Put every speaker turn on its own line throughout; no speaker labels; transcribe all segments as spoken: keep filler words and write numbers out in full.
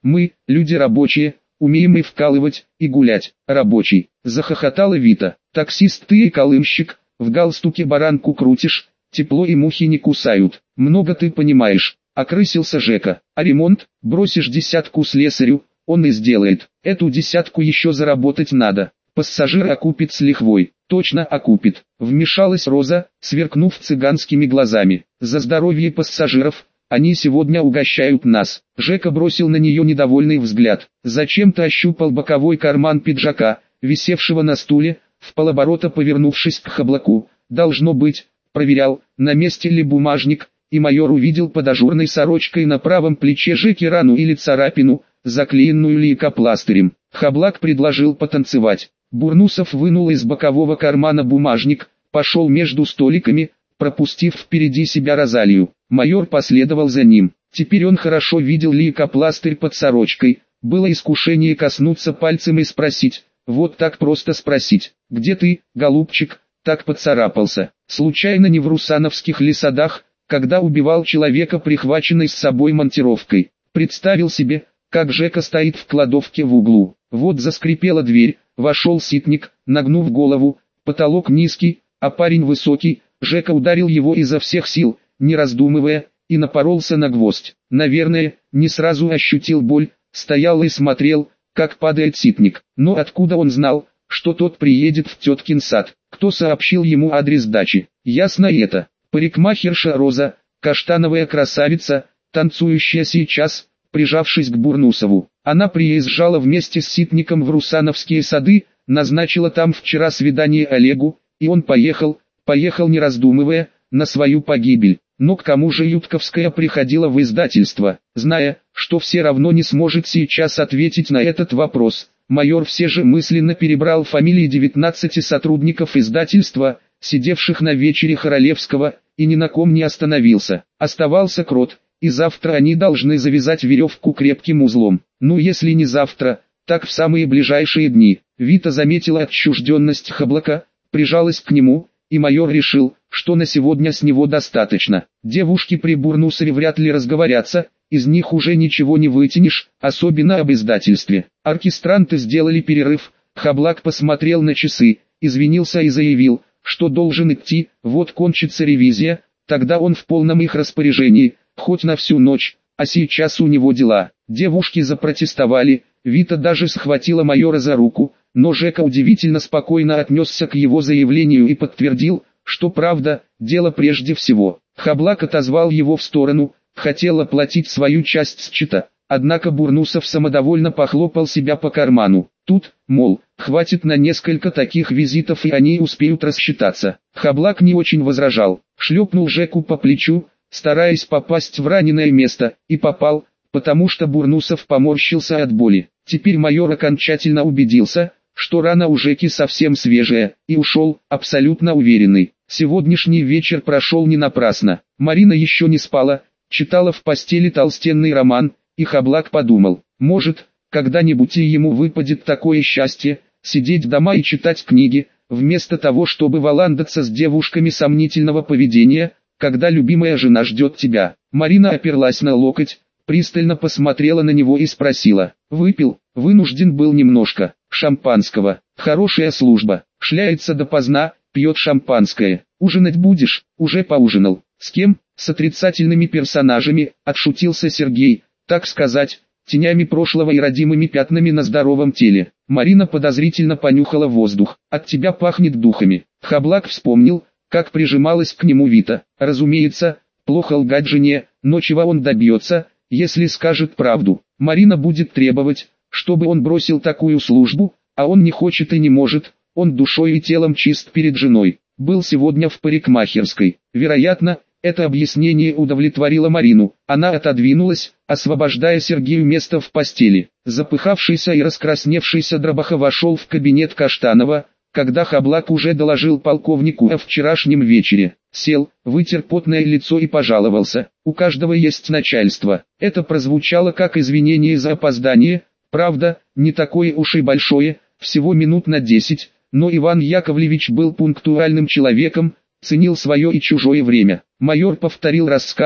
Мы, люди рабочие, умеем и вкалывать, и гулять. Рабочий, захохотала Вита. Таксист ты и колымщик, в галстуке баранку крутишь, тепло и мухи не кусают. Много ты понимаешь, окрысился Жека. А ремонт, бросишь десятку слесарю, он и сделает. Эту десятку еще заработать надо. Пассажир окупит с лихвой. Точно окупит. Вмешалась Роза, сверкнув цыганскими глазами. За здоровье пассажиров. Они сегодня угощают нас. Жека бросил на нее недовольный взгляд. Зачем-то ощупал боковой карман пиджака, висевшего на стуле, вполоборота повернувшись к Хабаку. Должно быть, проверял, на месте ли бумажник, и майор увидел под ажурной сорочкой на правом плече Жеки рану или царапину, заклеенную лейкопластырем. Хаблак предложил потанцевать. Бурнусов вынул из бокового кармана бумажник, пошел между столиками, пропустив впереди себя Розалию. Майор последовал за ним. Теперь он хорошо видел лейкопластырь под сорочкой. Было искушение коснуться пальцем и спросить, вот так просто спросить, где ты, голубчик, так поцарапался? Случайно не в русановских ли садах, когда убивал человека прихваченной с собой монтировкой? Представил себе, как Жека стоит в кладовке в углу. Вот заскрипела дверь, вошел ситник, нагнув голову, потолок низкий, а парень высокий. Жека ударил его изо всех сил, не раздумывая, и напоролся на гвоздь. Наверное, не сразу ощутил боль, стоял и смотрел, как падает ситник. Но откуда он знал, что тот приедет в теткин сад? Кто сообщил ему адрес дачи? Ясно это. Парикмахерша Роза, каштановая красавица, танцующая сейчас, прижавшись к Бурнусову. Она приезжала вместе с ситником в Русановские сады, назначила там вчера свидание Олегу, и он поехал, поехал не раздумывая, на свою погибель. Но к кому же Ютковская приходила в издательство, зная, что все равно не сможет сейчас ответить на этот вопрос? Майор все же мысленно перебрал фамилии девятнадцати сотрудников издательства, сидевших на вечере Королевского, и ни на ком не остановился. Оставался Крот, и завтра они должны завязать веревку крепким узлом. Ну если не завтра, так в самые ближайшие дни. Вита заметила отчужденность Хабака, прижалась к нему, и майор решил, что на сегодня с него достаточно. Девушки при Бурнусове вряд ли разговорятся, из них уже ничего не вытянешь, особенно об издательстве. Оркестранты сделали перерыв, Хабак посмотрел на часы, извинился и заявил, что должен идти, вот кончится ревизия, тогда он в полном их распоряжении, хоть на всю ночь, а сейчас у него дела. Девушки запротестовали, Вита даже схватила майора за руку, но Жека удивительно спокойно отнесся к его заявлению и подтвердил, что правда, дело прежде всего. Хабак отозвал его в сторону, хотел оплатить свою часть счета, однако Бурнусов самодовольно похлопал себя по карману. Тут, мол, хватит на несколько таких визитов и они успеют рассчитаться. Хабак не очень возражал, шлепнул Жеку по плечу, стараясь попасть в раненое место, и попал, потому что Бурнусов поморщился от боли. Теперь майор окончательно убедился, что рана у Жеки совсем свежая, и ушел, абсолютно уверенный. Сегодняшний вечер прошел не напрасно. Марина еще не спала, читала в постели толстенный роман, и Хабак подумал, может, когда-нибудь и ему выпадет такое счастье, сидеть дома и читать книги, вместо того чтобы валандаться с девушками сомнительного поведения, когда любимая жена ждет тебя. Марина оперлась на локоть, пристально посмотрела на него и спросила, выпил? Вынужден был немножко. Шампанского. Хорошая служба. Шляется допоздна, пьет шампанское. Ужинать будешь? Уже поужинал. С кем? С отрицательными персонажами, отшутился Сергей, так сказать, тенями прошлого и родимыми пятнами на здоровом теле. Марина подозрительно понюхала воздух. От тебя пахнет духами. Хабак вспомнил, как прижималась к нему Вита. Разумеется, плохо лгать жене, но чего он добьется, если скажет правду? Марина будет требовать, чтобы он бросил такую службу, а он не хочет и не может, он душой и телом чист перед женой. Был сегодня в парикмахерской. Вероятно, это объяснение удовлетворило Марину. Она отодвинулась, освобождая Сергею место в постели. Запыхавшийся и раскрасневшийся Дробаха вошел в кабинет Каштанова, когда Хабак уже доложил полковнику о вчерашнем вечере. Сел, вытер потное лицо и пожаловался. У каждого есть начальство. Это прозвучало как извинение за опоздание. Правда, не такое уж и большое, всего минут на десять, но Иван Яковлевич был пунктуальным человеком, ценил свое и чужое время. Майор повторил рассказ,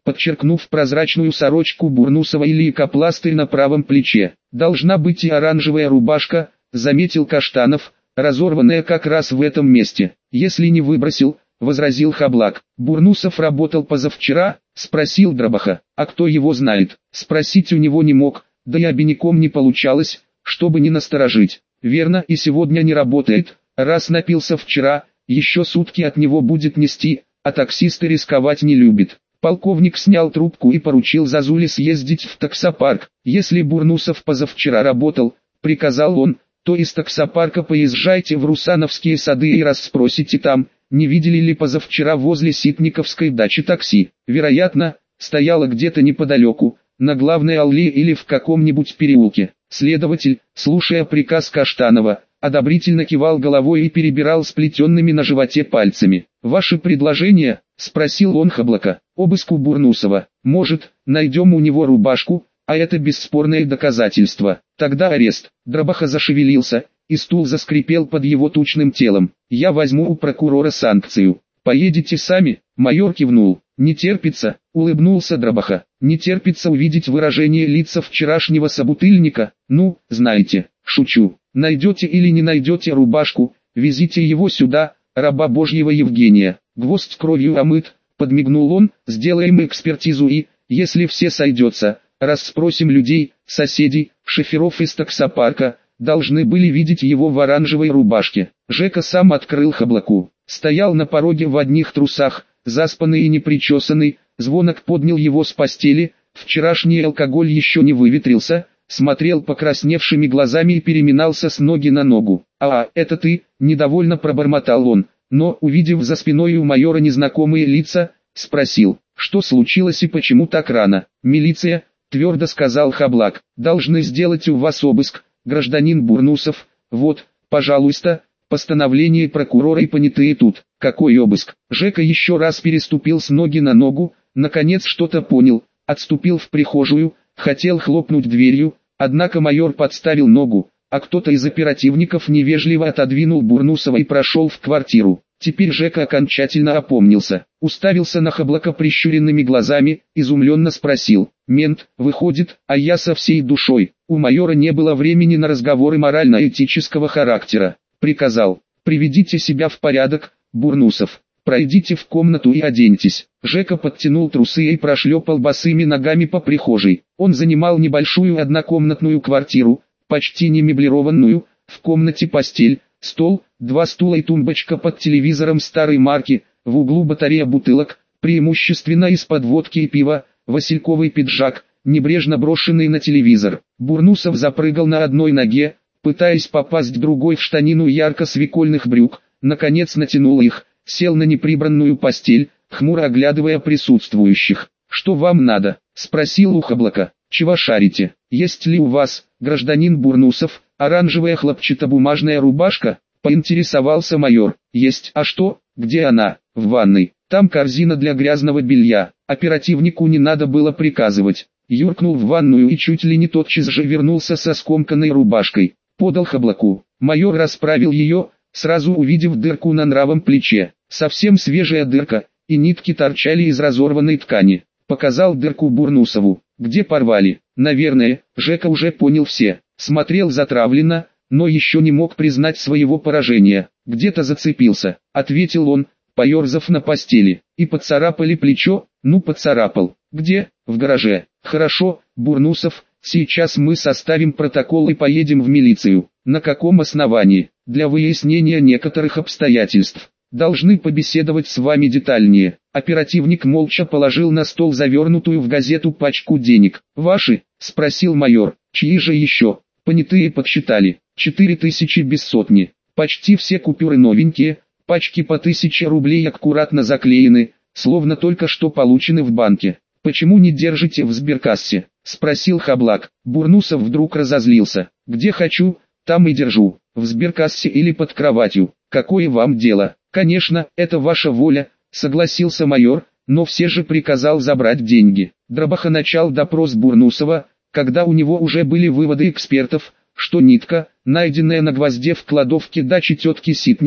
подчеркнув прозрачную сорочку Бурнусова и лейкопластырь на правом плече. «Должна быть и оранжевая рубашка», — заметил Каштанов, разорванная как раз в этом месте. «Если не выбросил», — возразил Хаблак. «Бурнусов работал позавчера?» — спросил Дробаха. «А кто его знает?» Спросить у него не мог, да и обиняком не получалось, чтобы не насторожить. «Верно, и сегодня не работает, раз напился вчера, еще сутки от него будет нести, а таксисты рисковать не любит». Полковник снял трубку и поручил Зазуле съездить в таксопарк. «Если Бурнусов позавчера работал», — приказал он, — «то из таксопарка поезжайте в Русановские сады и расспросите там, не видели ли позавчера возле Ситниковской дачи такси. Вероятно, стояло где-то неподалеку, на главной аллее или в каком-нибудь переулке». Следователь, слушая приказ Каштанова, одобрительно кивал головой и перебирал сплетенными на животе пальцами. «Ваше предложение?» — спросил он Хаблака. «Обыск у Бурнусова. Может, найдем у него рубашку, а это бесспорное доказательство. Тогда арест». Дробаха зашевелился, и стул заскрипел под его тучным телом. «Я возьму у прокурора санкцию. Поедете сами?» Майор кивнул. «Не терпится», — улыбнулся Дробаха. «Не терпится увидеть выражение лица вчерашнего собутыльника. Ну, знаете, шучу. Найдете или не найдете рубашку, везите его сюда, раба Божьего Евгения. Гвоздь кровью омыт», — подмигнул он. «Сделаем экспертизу и, если все сойдется, расспросим людей, соседей, шоферов из таксопарка, должны были видеть его в оранжевой рубашке». Жека сам открыл Хаблаку. Стоял на пороге в одних трусах, заспанный и непричесанный. Звонок поднял его с постели, вчерашний алкоголь еще не выветрился, смотрел покрасневшими глазами и переминался с ноги на ногу. «А, это ты?» – недовольно пробормотал он, но, увидев за спиной у майора незнакомые лица, спросил, что случилось и почему так рано. «Милиция», – твердо сказал Хаблак, – «должны сделать у вас обыск, гражданин Бурнусов, вот, пожалуйста, постановление прокурора и понятые тут». «Какой обыск?» Жека еще раз переступил с ноги на ногу, наконец что-то понял, отступил в прихожую, хотел хлопнуть дверью, однако майор подставил ногу, а кто-то из оперативников невежливо отодвинул Бурнусова и прошел в квартиру. Теперь Жека окончательно опомнился, уставился на Хаблака прищуренными глазами, изумленно спросил: «Мент, выходит, а я со всей душой». У майора не было времени на разговоры морально-этического характера. Приказал: «Приведите себя в порядок, Бурнусов. Пройдите в комнату и оденьтесь». Жека подтянул трусы и прошлепал босыми ногами по прихожей. Он занимал небольшую однокомнатную квартиру, почти не меблированную, в комнате постель, стол, два стула и тумбочка под телевизором старой марки, в углу батарея бутылок, преимущественно из-под водки и пива, васильковый пиджак, небрежно брошенный на телевизор. Бурнусов запрыгал на одной ноге, пытаясь попасть другой в штанину ярко-свекольных брюк, наконец натянул их, сел на неприбранную постель, хмуро оглядывая присутствующих. «Что вам надо?» — спросил у Хаблака. «Чего шарите? Есть ли у вас, гражданин Бурнусов, оранжевая хлопчатобумажная рубашка?» — поинтересовался майор. «Есть. А что? Где она?» «В ванной. Там корзина для грязного белья». Оперативнику не надо было приказывать. Юркнул в ванную и чуть ли не тотчас же вернулся со скомканной рубашкой. Подал Хаблаку. Майор расправил ее, сразу увидев дырку на правом плече. Совсем свежая дырка, и нитки торчали из разорванной ткани. Показал дырку Бурнусову. «Где порвали?» Наверное, Жека уже понял все. Смотрел затравленно, но еще не мог признать своего поражения. «Где-то зацепился», — ответил он, поерзав на постели. «И поцарапали плечо?» «Ну поцарапал». «Где?» «В гараже». «Хорошо, Бурнусов, сейчас мы составим протокол и поедем в милицию». «На каком основании?» «Для выяснения некоторых обстоятельств. Должны побеседовать с вами детальнее». Оперативник молча положил на стол завернутую в газету пачку денег. «Ваши?» — спросил майор. «Чьи же еще?» Понятые подсчитали. Четыре тысячи без сотни. Почти все купюры новенькие, пачки по тысяче рублей аккуратно заклеены, словно только что получены в банке. «Почему не держите в сберкассе?» — спросил Хаблак. Бурнусов вдруг разозлился. «Где хочу, там и держу. В сберкассе или под кроватью. Какое вам дело?» «Конечно, это ваша воля», — согласился майор, но все же приказал забрать деньги. Дробаха начал допрос Бурнусова, когда у него уже были выводы экспертов, что нитка, найденная на гвозде в кладовке дачи тетки Ситника,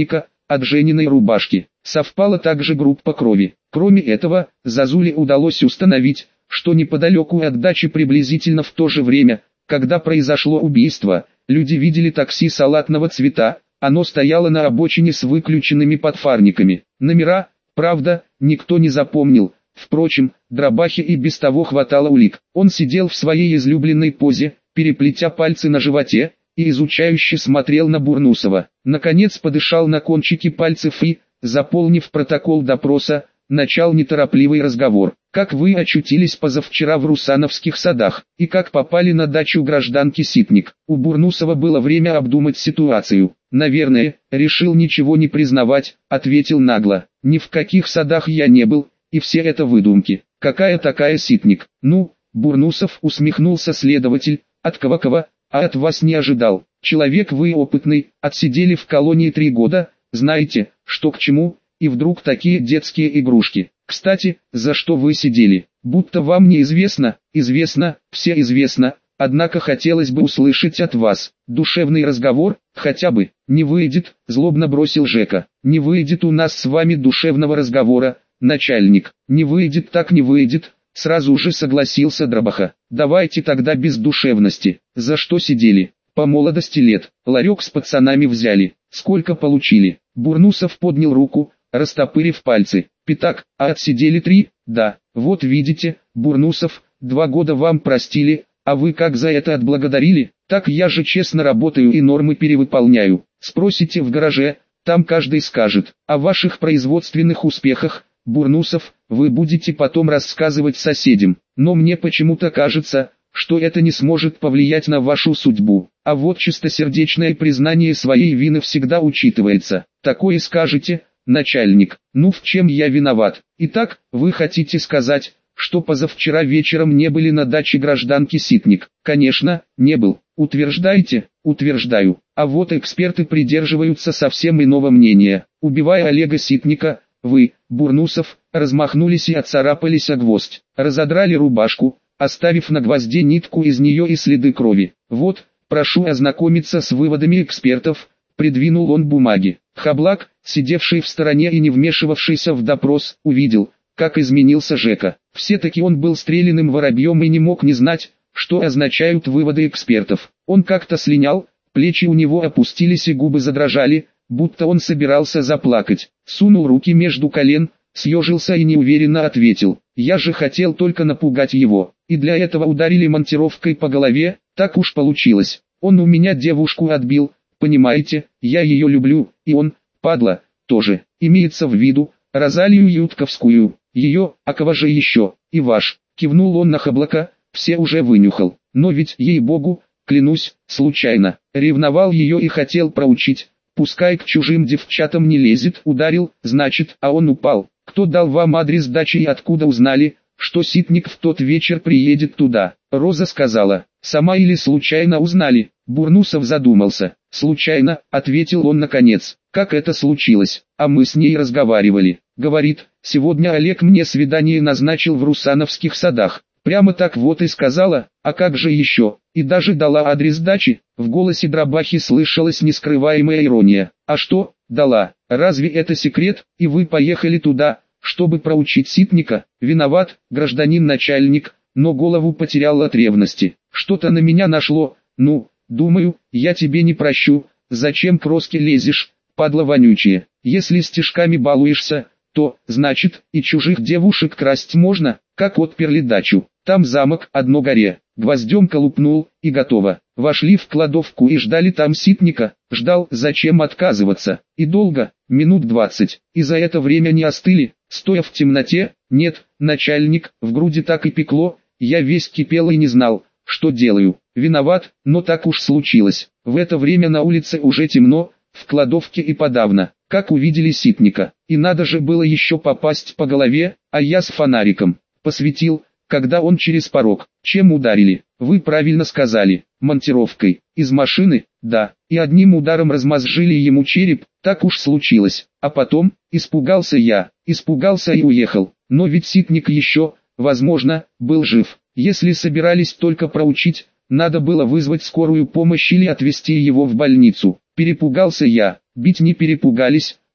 от Жениной рубашки. Совпала также группа крови. Кроме этого, Зазуле удалось установить, что неподалеку от дачи приблизительно в то же время, когда произошло убийство, люди видели такси салатного цвета, оно стояло на обочине с выключенными подфарниками. Номера, правда, никто не запомнил. Впрочем, Дробахе и без того хватало улик. Он сидел в своей излюбленной позе, переплетя пальцы на животе, и изучающе смотрел на Бурнусова. Наконец подышал на кончики пальцев и, заполнив протокол допроса, начал неторопливый разговор. «Как вы очутились позавчера в Русановских садах, и как попали на дачу гражданки Ситник?» У Бурнусова было время обдумать ситуацию. «Наверное, решил ничего не признавать», — ответил нагло. «Ни в каких садах я не был, и все это выдумки. Какая такая Ситник?» «Ну, Бурнусов», — усмехнулся следователь, — «от кого-кого, а от вас не ожидал. Человек вы опытный, отсидели в колонии три года, знаете, что к чему, и вдруг такие детские игрушки. Кстати, за что вы сидели? Будто вам неизвестно?» «Известно, все известно, однако хотелось бы услышать от вас. Душевный разговор, хотя бы». «Не выйдет», — злобно бросил Жека. «Не выйдет у нас с вами душевного разговора, начальник». «Не выйдет так не выйдет», — сразу же согласился Дробаха. «Давайте тогда без душевности. За что сидели?» «По молодости лет. Ларек с пацанами взяли». «Сколько получили?» Бурнусов поднял руку, растопырив пальцы. «Пятак, а отсидели три?» «Да, вот видите, Бурнусов, два года вам простили, а вы как за это отблагодарили?» «Так я же честно работаю и нормы перевыполняю. Спросите в гараже, там каждый скажет. О ваших производственных успехах, Бурнусов, вы будете потом рассказывать соседям. Но мне почему-то кажется, что это не сможет повлиять на вашу судьбу. А вот чистосердечное признание своей вины всегда учитывается. Такое скажете, начальник. Ну в чем я виноват? Итак, вы хотите сказать, что позавчера вечером не были на даче гражданки Ситник?» «Конечно, не был». «Утверждаете?» «Утверждаю. А вот эксперты придерживаются совсем иного мнения. Убивая Олега Ситника, вы, Бурнусов, размахнулись и отцарапались о гвоздь. Разодрали рубашку, оставив на гвозде нитку из нее и следы крови. Вот, прошу ознакомиться с выводами экспертов», — придвинул он бумаги. Хаблак, сидевший в стороне и не вмешивавшийся в допрос, увидел, как изменился Жека. Все-таки он был стрелянным воробьем и не мог не знать, что означают выводы экспертов. Он как-то слинял, плечи у него опустились и губы задрожали, будто он собирался заплакать. Сунул руки между колен, съежился и неуверенно ответил: «Я же хотел только напугать его, и для этого ударили монтировкой по голове, так уж получилось. Он у меня девушку отбил, понимаете, я ее люблю, и он, падла, тоже, имеется в виду, Розалию Ютковскую, ее, а кого же еще, и ваш», кивнул он на Хаблака, все уже вынюхал, но ведь, ей-богу, клянусь, случайно, ревновал ее и хотел проучить, пускай к чужим девчатам не лезет, ударил, значит, а он упал. Кто дал вам адрес дачи и откуда узнали, что Ситник в тот вечер приедет туда? Роза сказала. Сама или случайно узнали? Бурнусов задумался. Случайно, ответил он наконец. Как это случилось? А мы с ней разговаривали. Говорит, сегодня Олег мне свидание назначил в Русановских садах. Прямо так вот и сказала, а как же еще? И даже дала адрес дачи. В голосе Дробахи слышалась нескрываемая ирония. А что, дала? Разве это секрет? И вы поехали туда, чтобы проучить Ситника? Виноват, гражданин начальник, но голову потерял от ревности. Что-то на меня нашло. Ну, думаю, я тебе не прощу. Зачем к Роске лезешь, падла вонючая? Если стишками балуешься, то, значит, и чужих девушек красть можно. Как отперли дачу, там замок, одно горе, гвоздем колупнул, и готово. Вошли в кладовку и ждали там Ситника. Ждал, зачем отказываться, и долго, минут двадцать, и за это время не остыли, стоя в темноте. Нет, начальник, в груди так и пекло, я весь кипел и не знал, что делаю. Виноват, но так уж случилось. В это время на улице уже темно, в кладовке и подавно. Как увидели Ситника, и надо же было еще попасть по голове, а я с фонариком посветил, когда он через порог. Чем ударили? Вы правильно сказали, монтировкой. Из машины? Да, и одним ударом размозжили ему череп, так уж случилось. А потом, испугался я, испугался и уехал. Но ведь Ситник еще, возможно, был жив. Если собирались только проучить, надо было вызвать скорую помощь или отвезти его в больницу. Перепугался я, бить не перепугались,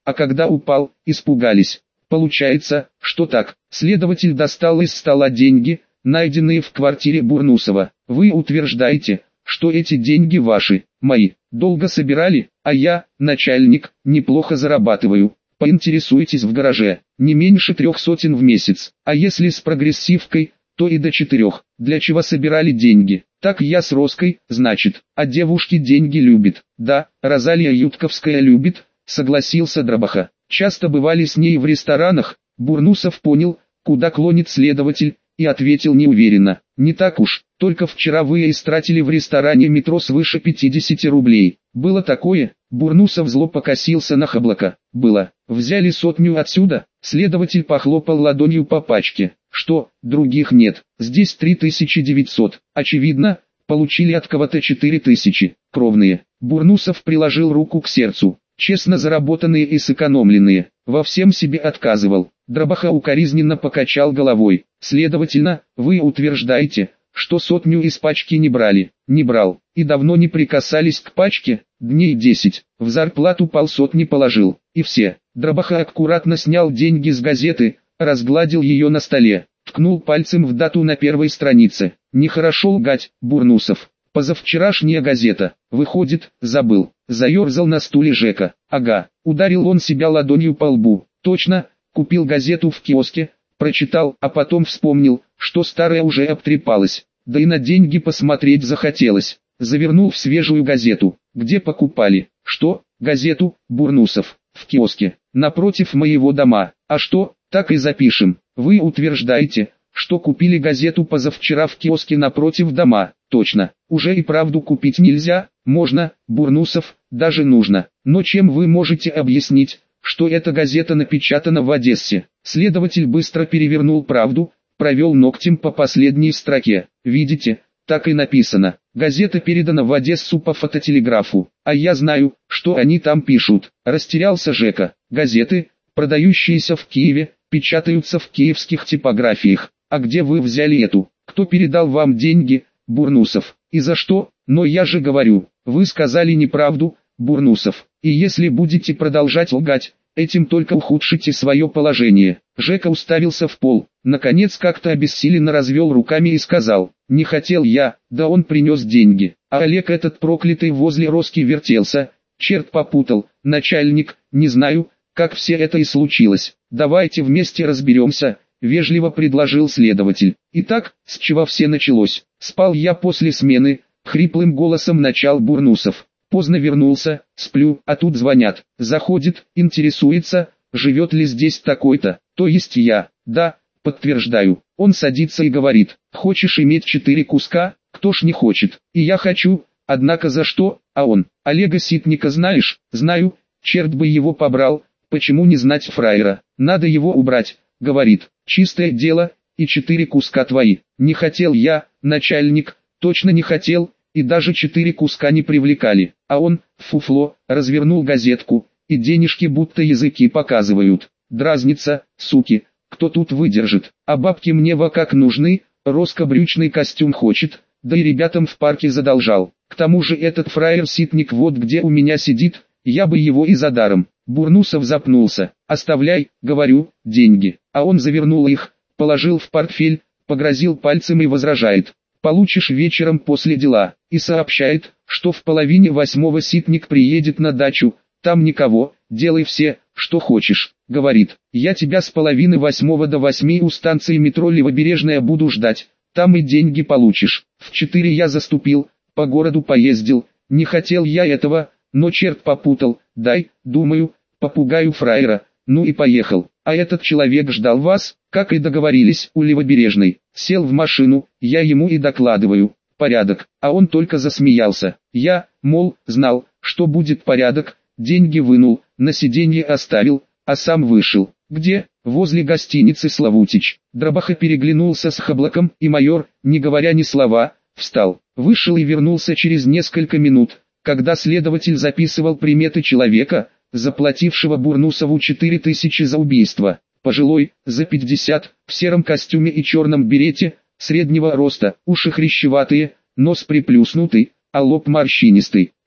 а когда упал, испугались. Получается, что так. Следователь достал из стола деньги, найденные в квартире Бурнусова. Вы утверждаете, что эти деньги ваши, мои. Долго собирали, а я, начальник, неплохо зарабатываю. Поинтересуйтесь в гараже, не меньше трех сотен в месяц, а если с прогрессивкой, то и до четырех. Для чего собирали деньги? Так я с Роской, значит, а девушки деньги любит. Да, Розалия Ютковская любит, согласился Дробаха. Часто бывали с ней в ресторанах. Бурнусов понял, куда клонит следователь, и ответил неуверенно. Не так уж, только вчера вы истратили в ресторане метро свыше пятидесяти рублей. Было такое? Бурнусов зло покосился на Хоблока. Было. Взяли сотню отсюда? Следователь похлопал ладонью по пачке. Что, других нет? Здесь три тысячи девятьсот. Очевидно, получили от кого-то четыре тысячи. Кровные. Бурнусов приложил руку к сердцу. Честно заработанные и сэкономленные. Во всем себе отказывал. Дробаха укоризненно покачал головой. Следовательно, вы утверждаете, что сотню из пачки не брали. Не брал. И давно не прикасались к пачке? Дней десять. В зарплату полсотни положил. И все. Дробаха аккуратно снял деньги с газеты, разгладил ее на столе. Ткнул пальцем в дату на первой странице. Нехорошо лгать, Бурнусов. Позавчерашняя газета. Выходит, забыл. Заерзал на стуле Жека. Ага. Ударил он себя ладонью по лбу. Точно, купил газету в киоске, прочитал, а потом вспомнил, что старая уже обтрепалась. Да и на деньги посмотреть захотелось. Завернул в свежую газету. Где покупали? Что? Газету, Бурнусов. В киоске. Напротив моего дома. А что? Так и запишем. Вы утверждаете, что купили газету позавчера в киоске напротив дома. Точно. Уже и правду купить нельзя? Можно, Бурнусов, даже нужно. Но чем вы можете объяснить, что эта газета напечатана в Одессе? Следователь быстро перевернул правду, провел ногтем по последней строке. Видите, так и написано. Газета передана в Одессу по фототелеграфу. А я знаю, что они там пишут. Растерялся Жека. Газеты, продающиеся в Киеве, печатаются в киевских типографиях. А где вы взяли эту? Кто передал вам деньги, Бурнусов? И за что? Но я же говорю, вы сказали неправду, Бурнусов. И если будете продолжать лгать, этим только ухудшите свое положение. Жека уставился в пол. Наконец как-то обессиленно развел руками и сказал: не хотел я, да он принес деньги. А Олег этот проклятый возле Роски вертелся. Черт попутал, начальник, не знаю, как все это и случилось. Давайте вместе разберемся, вежливо предложил следователь. Итак, с чего все началось? Спал я после смены, хриплым голосом начал Бурнусов. Поздно вернулся, сплю, а тут звонят. Заходит, интересуется, живет ли здесь такой-то, то есть я. Да, подтверждаю. Он садится и говорит: хочешь иметь четыре куска? Кто ж не хочет? И я хочу, однако за что? А он: Олега Ситника знаешь? Знаю, черт бы его побрал, почему не знать фраера? Надо его убрать, говорит. Чистое дело, и четыре куска твои. Не хотел я, начальник, точно не хотел, и даже четыре куска не привлекали. А он, фуфло, развернул газетку, и денежки будто языки показывают. Дразнится, суки, кто тут выдержит? А бабки мне во как нужны, Роска брючный костюм хочет, да и ребятам в парке задолжал. К тому же этот фраер Ситник вот где у меня сидит, я бы его и за даром. Бурнусов запнулся. Оставляй, говорю, деньги. А он завернул их, положил в портфель, погрозил пальцем и возражает: получишь вечером после дела. И сообщает, что в половине восьмого Ситник приедет на дачу, там никого, делай все, что хочешь. Говорит: я тебя с половины восьмого до восьми у станции метро Левобережная буду ждать, там и деньги получишь. В четыре я заступил, по городу поездил, не хотел я этого, но черт попутал, дай, думаю, попугаю фраера, ну и поехал. А этот человек ждал вас, как и договорились, у Левобережной. Сел в машину, я ему и докладываю: порядок, а он только засмеялся. Я, мол, знал, что будет порядок, деньги вынул, на сиденье оставил, а сам вышел. Где? Возле гостиницы Славутич. Дробаха переглянулся с Хоблоком, и майор, не говоря ни слова, встал, вышел и вернулся через несколько минут, когда следователь записывал приметы человека, заплатившего Бурнусову четыре тысячи за убийство. Пожилой, за пятьдесят, в сером костюме и черном берете, среднего роста, уши хрящеватые, нос приплюснутый, а лоб морщинистый.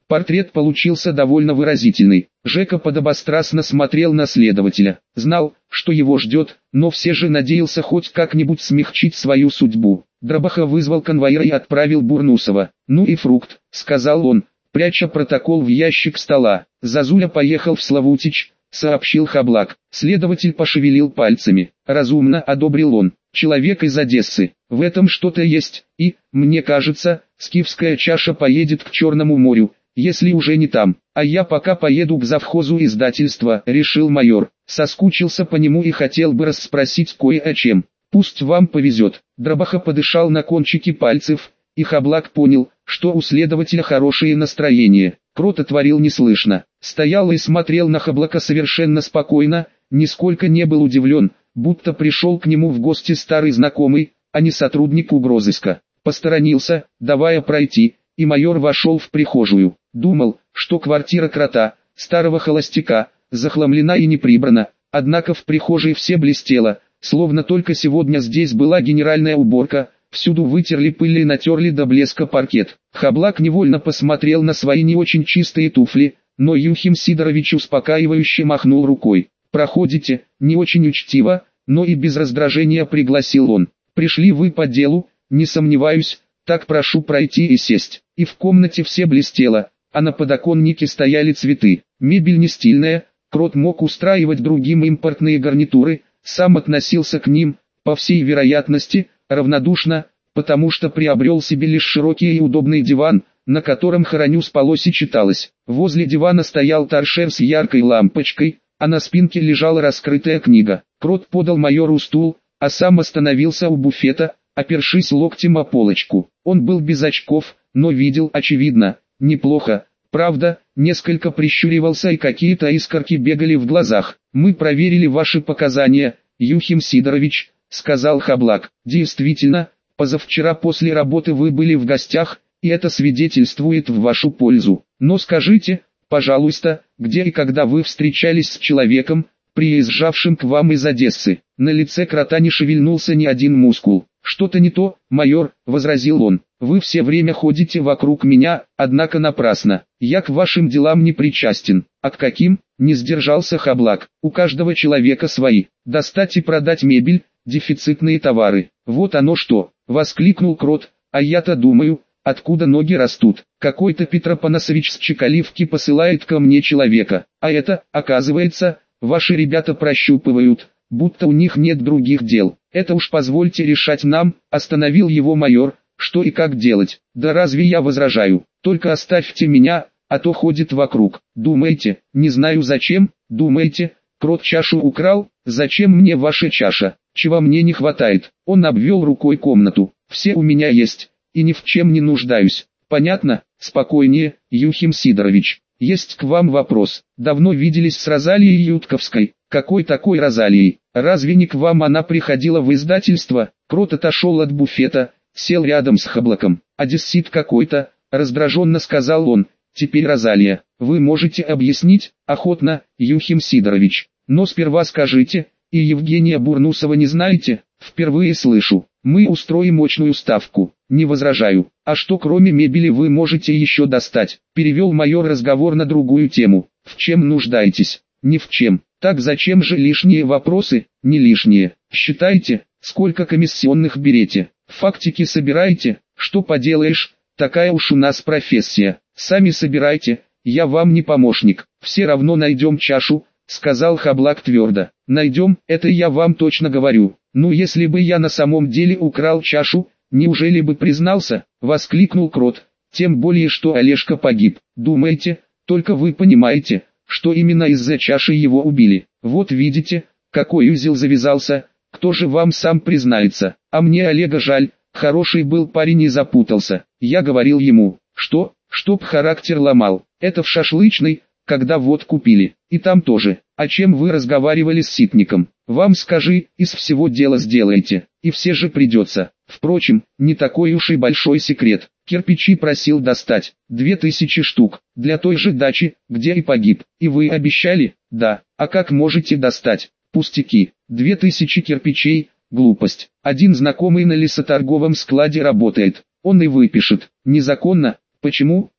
Портрет получился довольно выразительный. Жека подобострастно смотрел на следователя. Знал, что его ждет, но все же надеялся хоть как-нибудь смягчить свою судьбу. Дробаха вызвал конвоира и отправил Бурнусова. «Ну и фрукт», — сказал он, пряча протокол в ящик стола. «Зазуля поехал в Славутич», — сообщил Хаблак. Следователь пошевелил пальцами. «Разумно», — одобрил он. «Человек из Одессы. В этом что-то есть, и, мне кажется, скифская чаша поедет к Черному морю, если уже не там. А я пока поеду к завхозу издательства», — решил майор. Соскучился по нему и хотел бы расспросить кое о чем. «Пусть вам повезет». Дробаха подышал на кончики пальцев, и Хаблак понял, что у следователя хорошее настроение. Крот отворил неслышно. Стоял и смотрел на Хаблака совершенно спокойно, нисколько не был удивлен, будто пришел к нему в гости старый знакомый, а не сотрудник угрозыска. Посторонился, давая пройти, и майор вошел в прихожую. Думал, что квартира Крота, старого холостяка, захламлена и не прибрана, однако в прихожей все блестело, словно только сегодня здесь была генеральная уборка, всюду вытерли пыль и натерли до блеска паркет. Хаблак невольно посмотрел на свои не очень чистые туфли, но Юхим Сидорович успокаивающе махнул рукой. «Проходите», не очень учтиво, но и без раздражения пригласил он. «Пришли вы по делу, не сомневаюсь, так прошу пройти и сесть». И в комнате все блестело, а на подоконнике стояли цветы. Мебель не стильная, Крот мог устраивать другим импортные гарнитуры, сам относился к ним, по всей вероятности, равнодушно, потому что приобрел себе лишь широкий и удобный диван, на котором Хороню спалось и читалось. Возле дивана стоял торшер с яркой лампочкой, а на спинке лежала раскрытая книга. Крот подал майору стул, а сам остановился у буфета, опершись локтем о полочку. Он был без очков, но видел, очевидно, неплохо. Правда, несколько прищуривался и какие-то искорки бегали в глазах. «Мы проверили ваши показания, Юхим Сидорович», — сказал Хаблак. «Действительно, позавчера после работы вы были в гостях, и это свидетельствует в вашу пользу. Но скажите, пожалуйста, где и когда вы встречались с человеком, приезжавшим к вам из Одессы?» На лице Крота не шевельнулся ни один мускул. «Что-то не то, майор», — возразил он. «Вы все время ходите вокруг меня, однако напрасно. Я к вашим делам не причастен». «А к каким?» — не сдержался Хаблак. «У каждого человека свои. Достать и продать мебель, дефицитные товары. Вот оно что!» — воскликнул Крот. «А я-то думаю, откуда ноги растут. Какой-то Петр Апанасович с Чекаливки посылает ко мне человека. А это, оказывается, ваши ребята прощупывают, будто у них нет других дел. Это уж позвольте решать нам», — остановил его майор. «Что и как делать? Да разве я возражаю? Только оставьте меня, а то ходит вокруг. Думаете, не знаю зачем, думаете, Крот чашу украл? Зачем мне ваша чаша? Чего мне не хватает?» Он обвел рукой комнату. «Все у меня есть, и ни в чем не нуждаюсь. Понятно?» «Спокойнее, Юхим Сидорович. Есть к вам вопрос. Давно виделись с Розалией Ютковской?» «Какой такой Розалией? Разве не к вам она приходила в издательство?» Крот отошел от буфета, сел рядом с Хаблаком. «Одессит какой-то», — раздраженно сказал он. «Теперь Розалия. Вы можете объяснить?» «Охотно, Юхим Сидорович. Но сперва скажите, и Евгения Бурнусова не знаете?» «Впервые слышу. Мы устроим мощную ставку». «Не возражаю. А что кроме мебели вы можете еще достать?» Перевел майор разговор на другую тему. «В чем нуждаетесь?» «Ни в чем. Так зачем же лишние вопросы?» «Не лишние. Считайте, сколько комиссионных берете. Фактики собираете?» «Что поделаешь, такая уж у нас профессия. Сами собирайте, я вам не помощник. Все равно найдем чашу», — сказал Хаблак твердо. «Найдем, это я вам точно говорю. Ну если бы я на самом деле украл чашу, неужели бы признался?» — воскликнул Крот. «Тем более что Олежка погиб. Думаете, только вы понимаете, что именно из-за чаши его убили. Вот видите, какой узел завязался, кто же вам сам признается. А мне Олега жаль, хороший был парень и запутался. Я говорил ему, что, чтоб характер ломал, это в шашлычной, когда водку пили, и там тоже. А чем вы разговаривали с Ситником? Вам скажи, из всего дела сделаете, и все же придется. Впрочем, не такой уж и большой секрет. Кирпичи просил достать, две тысячи штук, для той же дачи, где и погиб. И вы обещали? Да. А как можете достать? Пустяки. Две тысячи кирпичей, глупость. Один знакомый на лесоторговом складе работает, он и выпишет. Незаконно. Почему?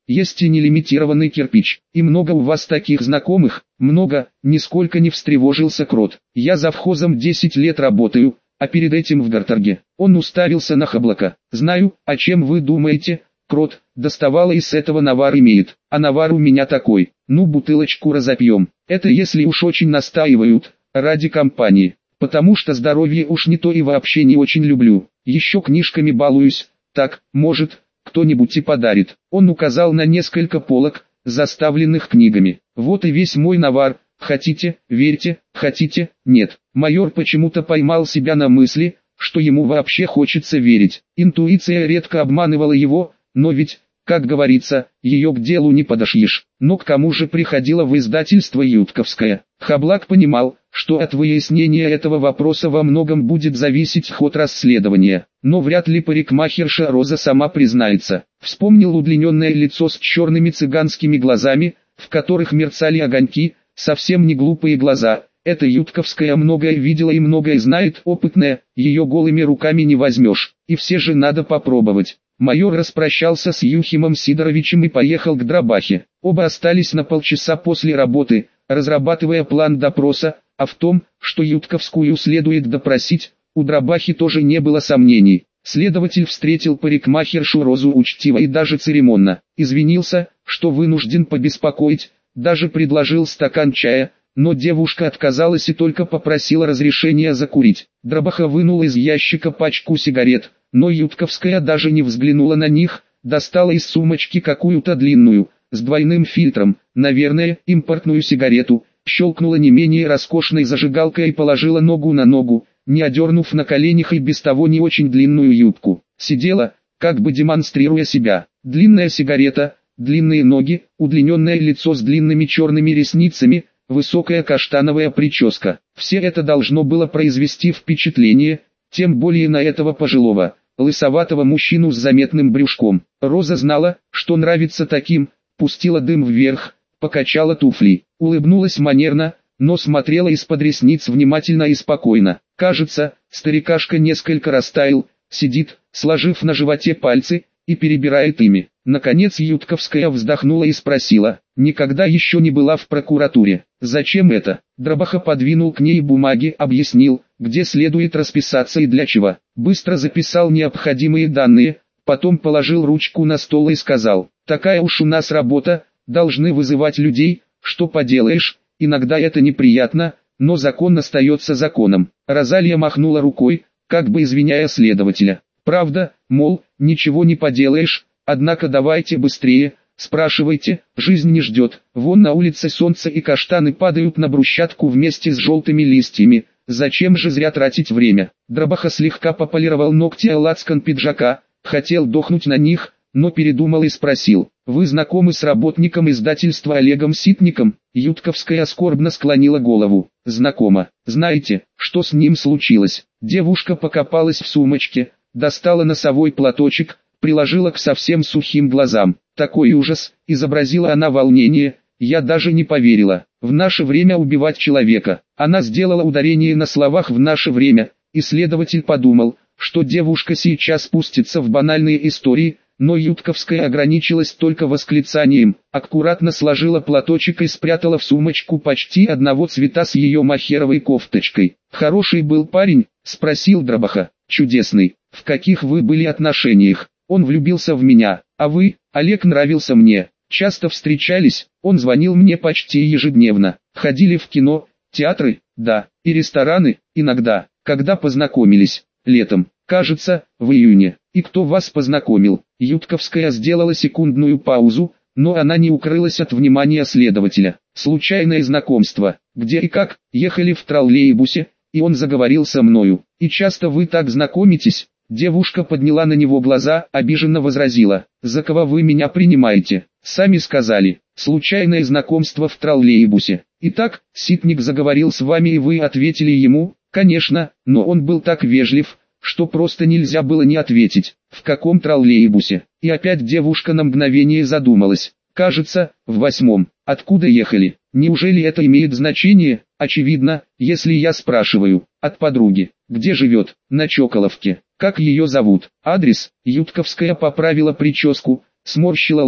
есть и нелимитированный кирпич. И много у вас таких знакомых? Много, нисколько не встревожился Крот. Я завхозом десять лет работаю, а перед этим в Гарторге. Он уставился на Хоблока. Знаю, о чем вы думаете, Крот, доставала из этого навар имеет. А навар у меня такой, ну бутылочку разопьем. Это если уж очень настаивают, ради компании. Потому что здоровье уж не то и вообще не очень люблю. Еще книжками балуюсь, так, может, кто-нибудь и подарит. Он указал на несколько полок, заставленных книгами. Вот и весь мой навар. Хотите, верьте, хотите, нет. Майор почему-то поймал себя на мысли, что ему вообще хочется верить. Интуиция редко обманывала его, но ведь, как говорится, ее к делу не подошьешь. Но к кому же приходило в издательство Ютковское? Хоблак понимал, что от выяснения этого вопроса во многом будет зависеть ход расследования. Но вряд ли парикмахерша Роза сама признается. Вспомнил удлиненное лицо с черными цыганскими глазами, в которых мерцали огоньки, совсем не глупые глаза. Эта Ютковская многое видела и многое знает, опытная, ее голыми руками не возьмешь. И все же надо попробовать. Майор распрощался с Юхимом Сидоровичем и поехал к Дробахе. Оба остались на полчаса после работы, разрабатывая план допроса, а в том, что Ютковскую следует допросить, у Дробахи тоже не было сомнений. Следователь встретил парикмахершу Розу учтиво и даже церемонно. Извинился, что вынужден побеспокоить, даже предложил стакан чая, но девушка отказалась и только попросила разрешения закурить. Дробаха вынул из ящика пачку сигарет, но Ютковская даже не взглянула на них, достала из сумочки какую-то длинную, с двойным фильтром, наверное, импортную сигарету, щелкнула не менее роскошной зажигалкой и положила ногу на ногу, не одернув на коленях и без того не очень длинную юбку. Сидела, как бы демонстрируя себя. Длинная сигарета, длинные ноги, удлиненное лицо с длинными черными ресницами, высокая каштановая прическа. Все это должно было произвести впечатление, тем более на этого пожилого, лысоватого мужчину с заметным брюшком. Роза знала, что нравится таким, пустила дым вверх, покачала туфли, улыбнулась манерно, но смотрела из-под ресниц внимательно и спокойно. Кажется, старикашка несколько растаял, сидит, сложив на животе пальцы, и перебирает ими. Наконец Ютковская вздохнула и спросила, никогда еще не была в прокуратуре. Зачем это? Дробаха подвинул к ней бумаги, объяснил, где следует расписаться и для чего. Быстро записал необходимые данные, потом положил ручку на стол и сказал, такая уж у нас работа, должны вызывать людей, что поделаешь, иногда это неприятно, но закон остается законом. Розалия махнула рукой, как бы извиняя следователя. Правда, мол, ничего не поделаешь, однако давайте быстрее, спрашивайте, жизнь не ждет. Вон на улице солнце и каштаны падают на брусчатку вместе с желтыми листьями, зачем же зря тратить время? Дробаха слегка пополировал ногти о лацкан пиджака, хотел дохнуть на них, но передумал и спросил, вы знакомы с работником издательства Олегом Ситником? Ютковская скорбно склонила голову. Знакома. Знаете, что с ним случилось? Девушка покопалась в сумочке, достала носовой платочек, приложила к совсем сухим глазам. Такой ужас, изобразила она волнение, я даже не поверила. В наше время убивать человека. Она сделала ударение на словах «в наше время», и следователь подумал, что девушка сейчас спустится в банальные истории, но Ютковская ограничилась только восклицанием, аккуратно сложила платочек и спрятала в сумочку почти одного цвета с ее махеровой кофточкой. «Хороший был парень?» – спросил Дробаха. «Чудесный. В каких вы были отношениях? Он влюбился в меня, а вы, Олег, нравился мне. Часто встречались, он звонил мне почти ежедневно. Ходили в кино, театры, да, и рестораны, иногда. Когда познакомились? Летом, кажется, в июне. И кто вас познакомил?» Ютковская сделала секундную паузу, но она не укрылась от внимания следователя. «Случайное знакомство. Где и как? Ехали в троллейбусе, и он заговорил со мною. И часто вы так знакомитесь?» Девушка подняла на него глаза, обиженно возразила. «За кого вы меня принимаете? Сами сказали. Случайное знакомство в троллейбусе. Итак, Ситник заговорил с вами и вы ответили ему?» «Конечно, но он был так вежлив, что просто нельзя было не ответить. В каком троллейбусе?» И опять девушка на мгновение задумалась. «Кажется, в восьмом. Откуда ехали? Неужели это имеет значение?» «Очевидно, если я спрашиваю. От подруги. Где живет?» «На Чоколовке. Как ее зовут?» «Адрес?» Ютковская поправила прическу, сморщила лоб,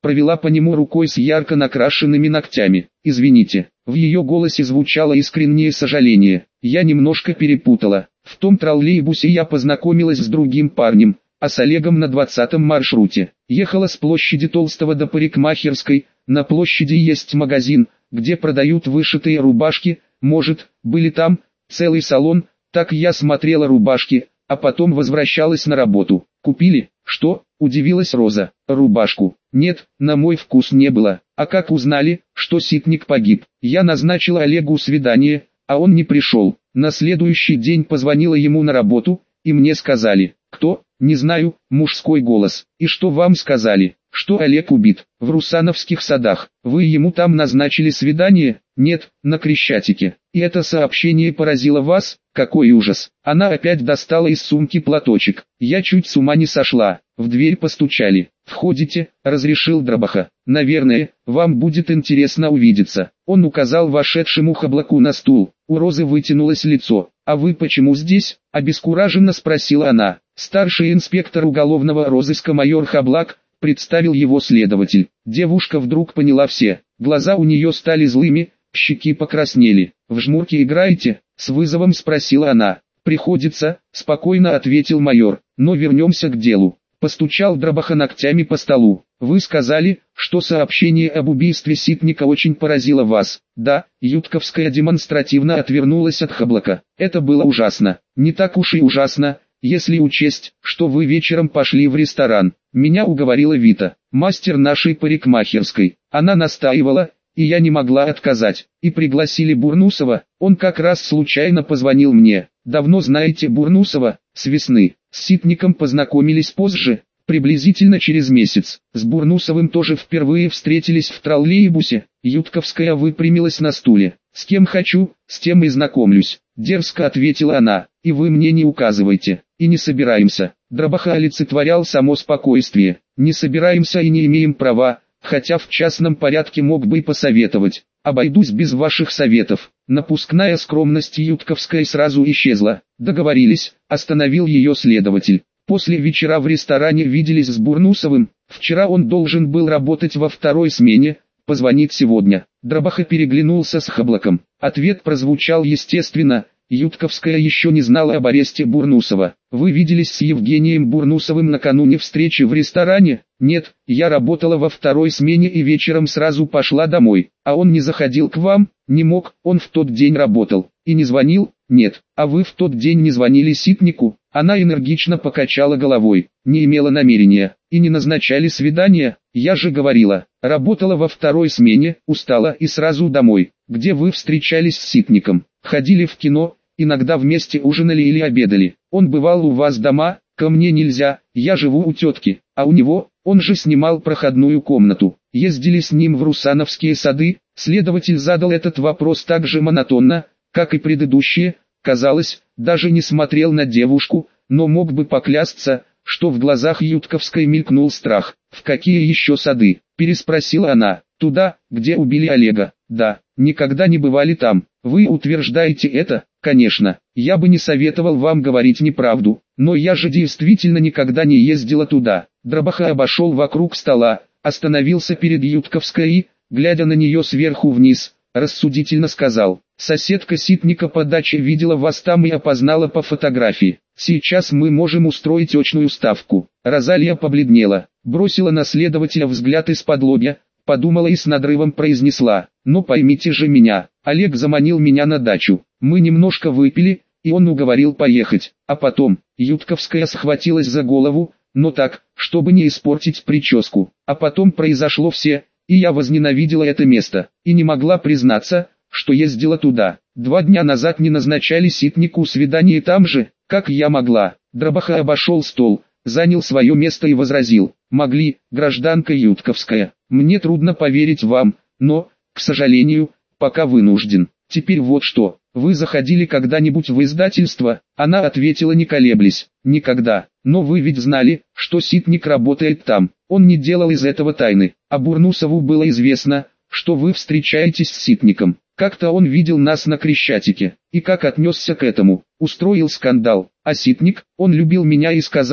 провела по нему рукой с ярко накрашенными ногтями. «Извините». В ее голосе звучало искреннее сожаление. «Я немножко перепутала. В том троллейбусе я познакомилась с другим парнем, а с Олегом на двадцатом маршруте. Ехала с площади Толстого до парикмахерской. На площади есть магазин, где продают вышитые рубашки. Может, были там, целый салон. Так я смотрела рубашки, а потом возвращалась на работу. Купили?» «Что?» – удивилась Роза. «Рубашку. Нет, на мой вкус не было. А как узнали, что Ситник погиб? Я назначила Олегу свидание, а он не пришел. На следующий день позвонила ему на работу, и мне сказали». «Кто?» «Не знаю», мужской голос. «И что вам сказали?» «Что Олег убит, в Русановских садах. Вы ему там назначили свидание?» «Нет, на Крещатике». «И это сообщение поразило вас? Какой ужас!» Она опять достала из сумки платочек. «Я чуть с ума не сошла». В дверь постучали. «Входите», — разрешил Дробаха. «Наверное, вам будет интересно увидеться». Он указал вошедшему Хаблаку на стул. У Розы вытянулось лицо. «А вы почему здесь?» — обескураженно спросила она. «Старший инспектор уголовного розыска майор Хаблак», — представил его следователь. Девушка вдруг поняла все. Глаза у нее стали злыми, щеки покраснели. «В жмурки играете?» — с вызовом спросила она. «Приходится», — спокойно ответил майор. «Но вернемся к делу». Постучал Дробаха ногтями по столу. «Вы сказали, что сообщение об убийстве Ситника очень поразило вас». «Да», Ютковская демонстративно отвернулась от Хаблака. «Это было ужасно. Не так уж и ужасно, если учесть, что вы вечером пошли в ресторан. Меня уговорила Вита, мастер нашей парикмахерской. Она настаивала, и я не могла отказать. И пригласили Бурнусова, он как раз случайно позвонил мне. Давно знаете Бурнусова?» «С весны». С Ситником познакомились позже, приблизительно через месяц. С Бурнусовым тоже впервые встретились в троллейбусе. Ютковская выпрямилась на стуле. «С кем хочу, с тем и знакомлюсь», — дерзко ответила она. «И вы мне не указывайте. И не собираемся». Дробаха олицетворял само спокойствие. «Не собираемся и не имеем права, хотя в частном порядке мог бы и посоветовать. Обойдусь без ваших советов». Напускная скромность Ютковской сразу исчезла. «Договорились», — остановил ее следователь. «После вечера в ресторане виделись с Бурнусовым. Вчера он должен был работать во второй смене, позвонит сегодня». Дробаха переглянулся с Хаблаком. Ответ прозвучал естественно. Ютковская еще не знала об аресте Бурнусова. «Вы виделись с Евгением Бурнусовым накануне встречи в ресторане?» «Нет, я работала во второй смене и вечером сразу пошла домой. А он не заходил к вам?» «Не мог, он в тот день работал. И не звонил?» «Нет. А вы в тот день не звонили Ситнику?» Она энергично покачала головой. «Не имела намерения. И не назначали свидания. Я же говорила, работала во второй смене, устала и сразу домой». «Где вы встречались с Ситником?» «Ходили в кино, иногда вместе ужинали или обедали. Он бывал у вас дома?» «Ко мне нельзя, я живу у тетки, а у него, он же снимал проходную комнату. Ездили с ним в Русановские сады». Следователь задал этот вопрос так же монотонно, как и предыдущие. Казалось, даже не смотрел на девушку, но мог бы поклясться, что в глазах Ютковской мелькнул страх. «В какие еще сады?» – переспросила она. «Туда, где убили Олега». «Да, никогда не бывали там. Вы утверждаете это?» «Конечно, я бы не советовал вам говорить неправду, но я же действительно никогда не ездила туда». Дробаха обошел вокруг стола, остановился перед Ютковской и, глядя на нее сверху вниз, рассудительно сказал: «Соседка Ситника по даче видела вас там и опознала по фотографии. Сейчас мы можем устроить очную ставку». Розалия побледнела, бросила на следователя взгляд из-под лобья, подумала и с надрывом произнесла: «Ну поймите же меня, Олег заманил меня на дачу, мы немножко выпили, и он уговорил поехать, а потом...» Ютковская схватилась за голову, но так, чтобы не испортить прическу. «А потом произошло все, и я возненавидела это место, и не могла признаться, что ездила туда. Два дня назад не назначали Ситнику свидание там же, как я могла». Дробаха обошел стол, занял свое место и возразил: «Могли, гражданка Ютковская, мне трудно поверить вам, но, к сожалению, пока вынужден. Теперь вот что, вы заходили когда-нибудь в издательство?» Она ответила, не колеблясь: «Никогда. Но вы ведь знали, что Ситник работает там». Он не делал из этого тайны, а Бурнусову было известно, что вы встречаетесь с Ситником. Как-то он видел нас на Крещатике, и как отнесся к этому, устроил скандал. А Ситник, он любил меня и сказал,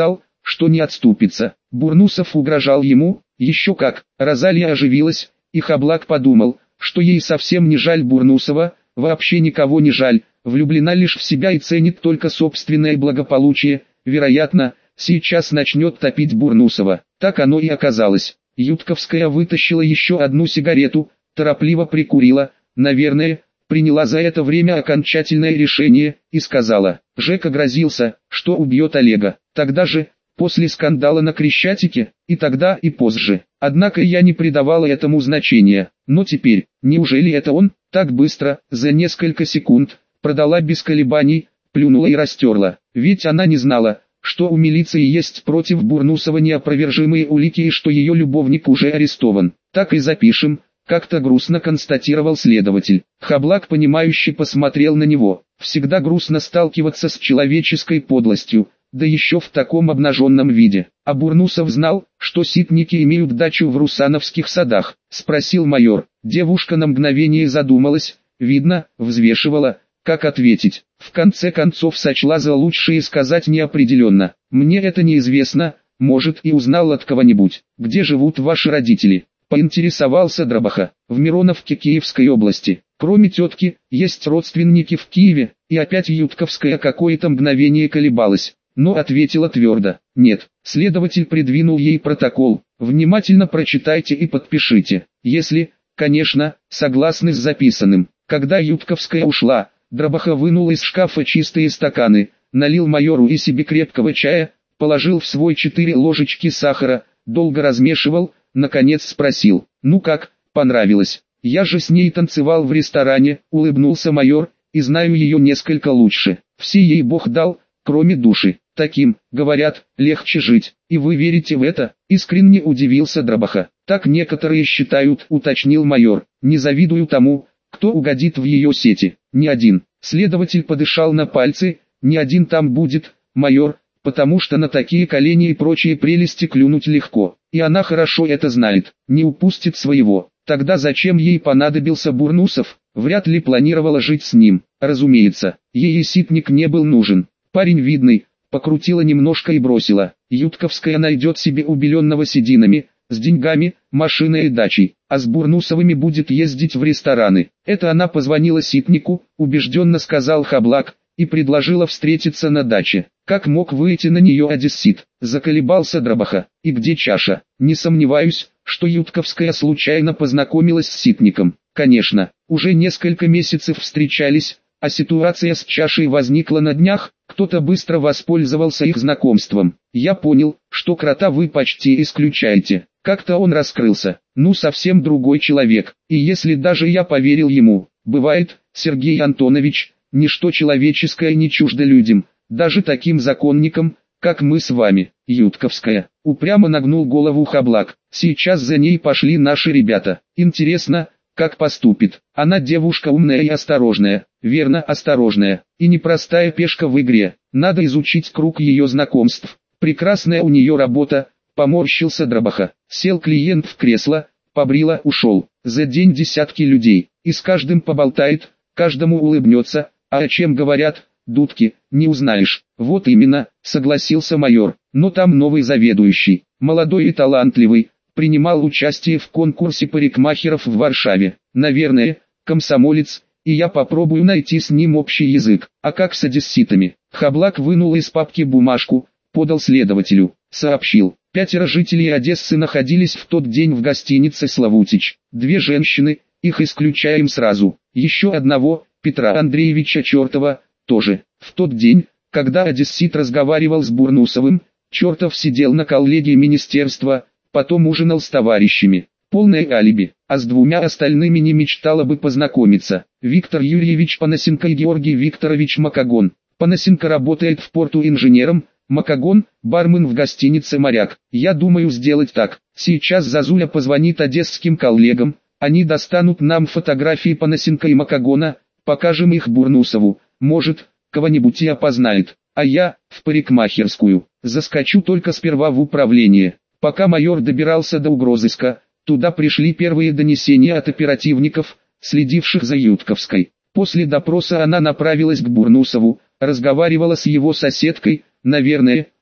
что не отступится. Бурнусов угрожал ему, еще как. Розалия оживилась, и Хаблак подумал, что ей совсем не жаль Бурнусова, вообще никого не жаль, влюблена лишь в себя и ценит только собственное благополучие, вероятно, сейчас начнет топить Бурнусова. Так оно и оказалось. Ютковская вытащила еще одну сигарету, торопливо прикурила, наверное, приняла за это время окончательное решение, и сказала: «Жека грозился, что убьет Олега. Тогда же, после скандала на Крещатике, и тогда, и позже. Однако я не придавала этому значения. Но теперь, неужели это он, так быстро, за несколько секунд, продала без колебаний, плюнула и растерла? Ведь она не знала, что у милиции есть против Бурнусова неопровержимые улики и что ее любовник уже арестован. Так и запишем». Как-то грустно констатировал следователь. Хаблак понимающе посмотрел на него. Всегда грустно сталкиваться с человеческой подлостью, да еще в таком обнаженном виде. А Бурнусов знал, что ситники имеют дачу в Русановских садах. Спросил майор. Девушка на мгновение задумалась, видно, взвешивала, как ответить. В конце концов сочла за лучшее сказать неопределенно. Мне это неизвестно, может и узнал от кого-нибудь. Где живут ваши родители? Поинтересовался Дробаха. В Мироновке Киевской области. Кроме тетки, есть родственники в Киеве, и опять Ютковская какое-то мгновение колебалась, но ответила твердо. Нет. Следователь придвинул ей протокол. Внимательно прочитайте и подпишите, если, конечно, согласны с записанным. Когда Ютковская ушла, Дробаха вынул из шкафа чистые стаканы, налил майору и себе крепкого чая, положил в свой четыре ложечки сахара, долго размешивал, наконец спросил: «Ну как, понравилось? Я же с ней танцевал в ресторане», — улыбнулся майор, «и знаю ее несколько лучше. Все ей Бог дал, кроме души. Таким, говорят, легче жить. И вы верите в это?» — искренне удивился Дробаха. «Так некоторые считают», — уточнил майор. «Не завидую тому, кто угодит в ее сети. Ни один». Следователь подышал на пальцы. «Ни один там будет, майор, потому что на такие колени и прочие прелести клюнуть легко. И она хорошо это знает, не упустит своего. Тогда зачем ей понадобился Бурнусов? Вряд ли планировала жить с ним. Разумеется, ей и ситник не был нужен. Парень видный, покрутила немножко и бросила. Ютковская найдет себе убеленного сединами, с деньгами, машиной и дачей, а с Бурнусовыми будет ездить в рестораны. Это она позвонила ситнику, убежденно сказал Хаблак, и предложила встретиться на даче. Как мог выйти на нее одессит? Заколебался Дробаха. И где чаша? Не сомневаюсь, что Ютковская случайно познакомилась с ситником. Конечно, уже несколько месяцев встречались, а ситуация с чашей возникла на днях, кто-то быстро воспользовался их знакомством. Я понял, что крота вы почти исключаете. Как-то он раскрылся. Ну совсем другой человек. И если даже я поверил ему, бывает, Сергей Антонович, ничто человеческое не чуждо людям, даже таким законникам, как мы с вами. Ютковская. Упрямо нагнул голову Хаблак. Сейчас за ней пошли наши ребята. Интересно, как поступит. Она девушка умная и осторожная. Верно, осторожная. И непростая пешка в игре. Надо изучить круг ее знакомств. Прекрасная у нее работа. Поморщился Дробаха. Сел клиент в кресло, побрила, ушел. За день десятки людей. И с каждым поболтает, каждому улыбнется. А о чем говорят, дудки, не узнаешь. Вот именно, согласился майор. Но там новый заведующий, молодой и талантливый, принимал участие в конкурсе парикмахеров в Варшаве. Наверное, комсомолец, и я попробую найти с ним общий язык. А как с одесситами? Хаблак вынул из папки бумажку, подал следователю, сообщил. Пятеро жителей Одессы находились в тот день в гостинице «Славутич». Две женщины, их исключаем сразу. Еще одного, Петра Андреевича Чертова, тоже. В тот день, когда одессит разговаривал с Бурнусовым, Чертов сидел на коллегии министерства, потом ужинал с товарищами. Полное алиби, а с двумя остальными не мечтала бы познакомиться. Виктор Юрьевич Панасенко и Георгий Викторович Макогон. Панасенко работает в порту инженером, Макогон – бармен в гостинице «Моряк». Я думаю сделать так. Сейчас Зазуля позвонит одесским коллегам, они достанут нам фотографии Панасенко и Макогона, покажем их Бурнусову, может, кого-нибудь и опознает. А я, в парикмахерскую, заскочу только сперва в управление. Пока майор добирался до угрозыска, туда пришли первые донесения от оперативников, следивших за Ютковской. После допроса она направилась к Бурнусову, разговаривала с его соседкой, наверное,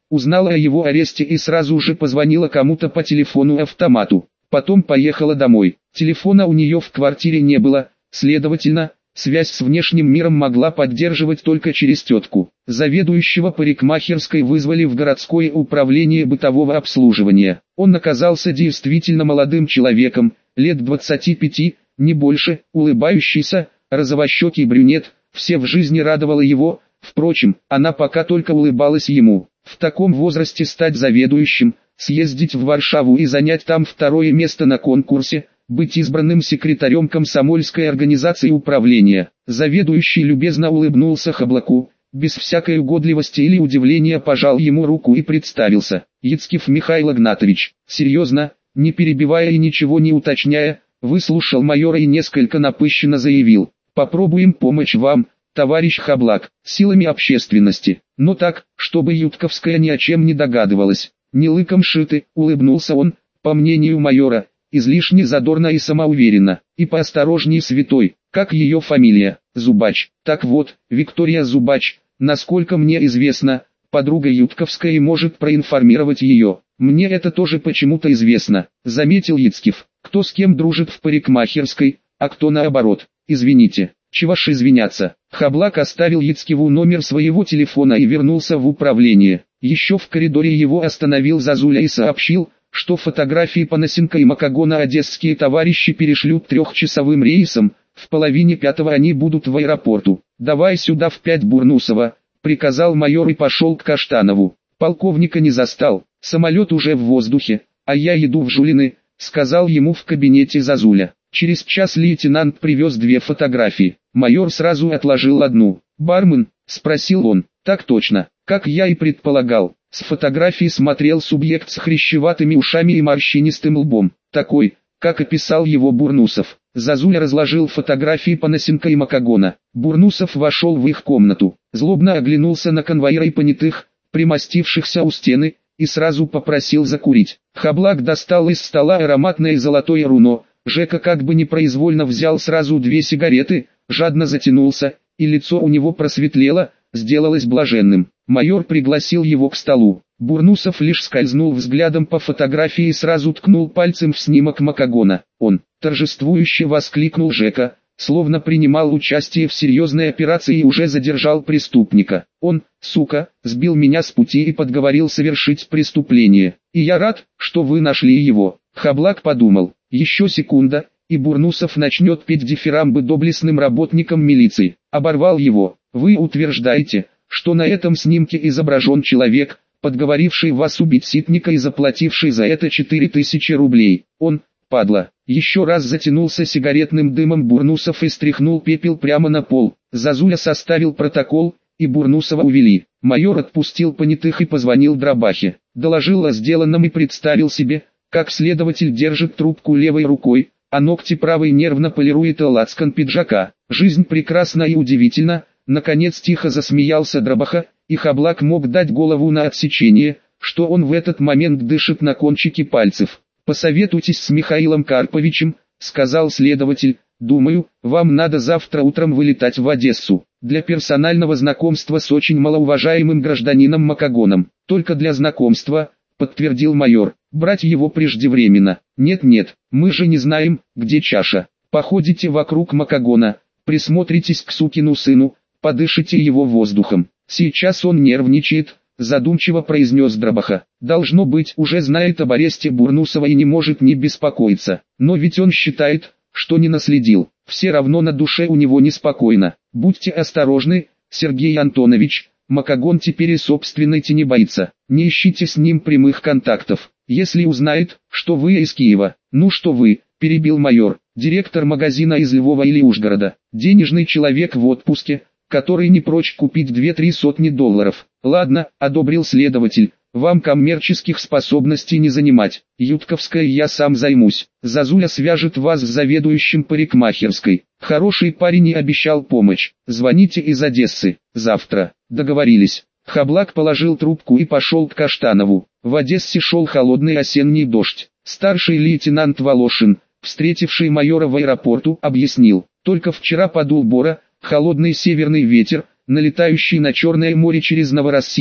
узнала о его аресте и сразу же позвонила кому-то по телефону-автомату. Потом поехала домой. Телефона у нее в квартире не было, следовательно, связь с внешним миром могла поддерживать только через тетку. Заведующего парикмахерской вызвали в городское управление бытового обслуживания. Он оказался действительно молодым человеком, лет двадцати пяти, не больше, улыбающийся, розовощекий брюнет. Все в жизни радовало его, впрочем, она пока только улыбалась ему. В таком возрасте стать заведующим, съездить в Варшаву и занять там второе место на конкурсе, быть избранным секретарем комсомольской организации управления. Заведующий любезно улыбнулся Хаблаку, без всякой угодливости или удивления пожал ему руку и представился. Яцкев Михаил Игнатович, серьезно, не перебивая и ничего не уточняя, выслушал майора и несколько напыщенно заявил: «Попробуем помочь вам, товарищ Хаблак, силами общественности, но так, чтобы Ютковская ни о чем не догадывалась». «Не лыком шиты», — улыбнулся он, по мнению майора, излишне задорно и самоуверенно, и поосторожней святой, как ее фамилия, Зубач. Так вот, Виктория Зубач, насколько мне известно, подруга Ютковская и может проинформировать ее. Мне это тоже почему-то известно, заметил Яцкев. Кто с кем дружит в парикмахерской, а кто наоборот. Извините, чего ж извиняться. Хаблак оставил Яцкеву номер своего телефона и вернулся в управление. Еще в коридоре его остановил Зазуля и сообщил, что фотографии Панасенко и Макогона одесские товарищи перешлют трехчасовым рейсом, в половине пятого они будут в аэропорту. «Давай сюда в пять, Бурнусова», — приказал майор и пошел к Каштанову. Полковника не застал, самолет уже в воздухе, а я иду в Жулины, — сказал ему в кабинете Зазуля. Через час лейтенант привез две фотографии. Майор сразу отложил одну. «Бармен?» — спросил он. «Так точно, как я и предполагал». С фотографии смотрел субъект с хрящеватыми ушами и морщинистым лбом, такой, как описал его Бурнусов. Зазуля разложил фотографии Панасенко и Макогона. Бурнусов вошел в их комнату, злобно оглянулся на конвоира и понятых, примостившихся у стены, и сразу попросил закурить. Хаблак достал из стола ароматное золотое руно. Жека как бы непроизвольно взял сразу две сигареты, жадно затянулся, и лицо у него просветлело, сделалось блаженным. Майор пригласил его к столу. Бурнусов лишь скользнул взглядом по фотографии и сразу ткнул пальцем в снимок Макогона. Он, торжествующе воскликнул Жека, словно принимал участие в серьезной операции и уже задержал преступника. Он, сука, сбил меня с пути и подговорил совершить преступление. И я рад, что вы нашли его. Хаблак подумал. Еще секунда, и Бурнусов начнет петь дифирамбы доблестным работникам милиции. Оборвал его. Вы утверждаете, что на этом снимке изображен человек, подговоривший вас убить Ситника и заплативший за это четыре тысячи рублей. Он, падла, еще раз затянулся сигаретным дымом Бурнусов и стряхнул пепел прямо на пол. Зазуля составил протокол, и Бурнусова увели. Майор отпустил понятых и позвонил Дробахе. Доложил о сделанном и представил себе, как следователь держит трубку левой рукой, а ногти правой нервно полирует лацкан пиджака. Жизнь прекрасна и удивительна, наконец тихо засмеялся Дробаха, и Хаблак мог дать голову на отсечение, что он в этот момент дышит на кончике пальцев. «Посоветуйтесь с Михаилом Карповичем», — сказал следователь, — «думаю, вам надо завтра утром вылетать в Одессу, для персонального знакомства с очень малоуважаемым гражданином Макогоном». «Только для знакомства», — подтвердил майор. «Брать его преждевременно». «Нет-нет, мы же не знаем, где чаша. Походите вокруг Макогона, присмотритесь к сукину сыну, подышите его воздухом. Сейчас он нервничает», — задумчиво произнес Дробаха. «Должно быть, уже знает об аресте Бурнусова и не может не беспокоиться. Но ведь он считает, что не наследил. Все равно на душе у него неспокойно. Будьте осторожны, Сергей Антонович, Макогон теперь и собственной тени боится. Не ищите с ним прямых контактов. Если узнает, что вы из Киева». «Ну что вы», — перебил майор, — «директор магазина из Львова или Ужгорода, денежный человек в отпуске, который не прочь купить две-три сотни долларов». «Ладно», — одобрил следователь, — «вам коммерческих способностей не занимать. Ютковская я сам займусь. Зазуля свяжет вас с заведующим парикмахерской. Хороший парень и обещал помощь. Звоните из Одессы. Завтра». «Договорились». Хаблак положил трубку и пошел к Каштанову. В Одессе шел холодный осенний дождь. Старший лейтенант Волошин, встретивший майора в аэропорту, объяснил: «Только вчера подул Бора, холодный северный ветер, налетающий на Черное море через Новороссийск,